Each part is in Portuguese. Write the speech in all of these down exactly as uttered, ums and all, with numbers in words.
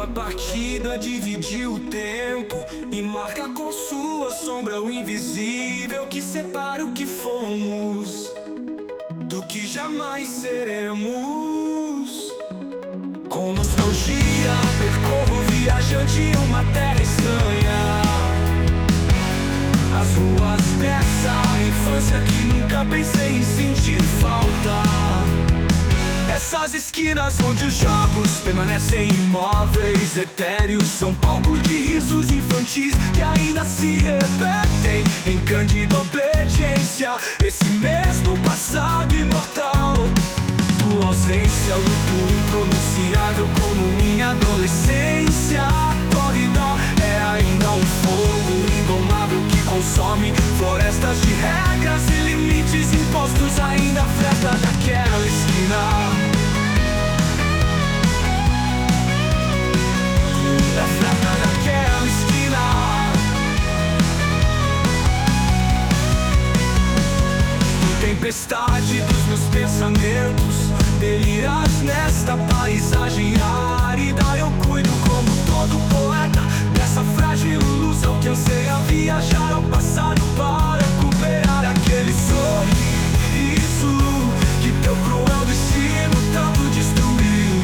Tua partida dividiu o tempo e marca com sua sombra o invisível que separa o que fomos do que jamais seremos. Com nostalgia percorro viajante em uma terra estranha, as ruas dessa infância que nunca pensei em sentir falta. Essas esquinas onde os jogos permanecem imóveis, etéreos, são palco de risos infantis que ainda se repetem em cândida obediência. Esse mesmo passado imortal, tua ausência, luto impronunciável como minha adolescência. Corridor é ainda um fogo indomável que consome florestas de regras e limites impostos, ainda afeta daquela esquina. Afeta daquela esquina. Tempestade dos meus pensamentos, deliras nesta paisagem árida. Eu cuido como todo poeta dessa frágil ilusão que anseia viajar ao passado para recuperar aquele sorriso que teu cruel destino tanto destruiu.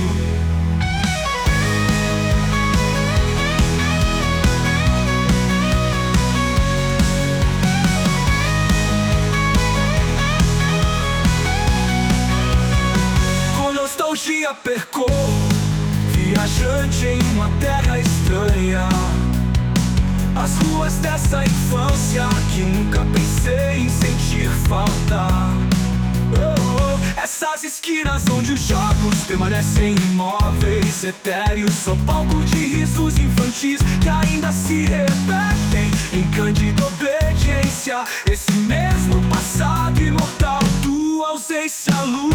Nostalgia percorro, viajante em uma terra estranha, as ruas dessa infância que nunca pensei em sentir falta. Oh, oh. Essas esquinas onde os jogos permanecem imóveis, etéreos, são palco de risos infantis que ainda se repetem em cândida obediência. Esse mesmo passado imortal, tua ausência, luz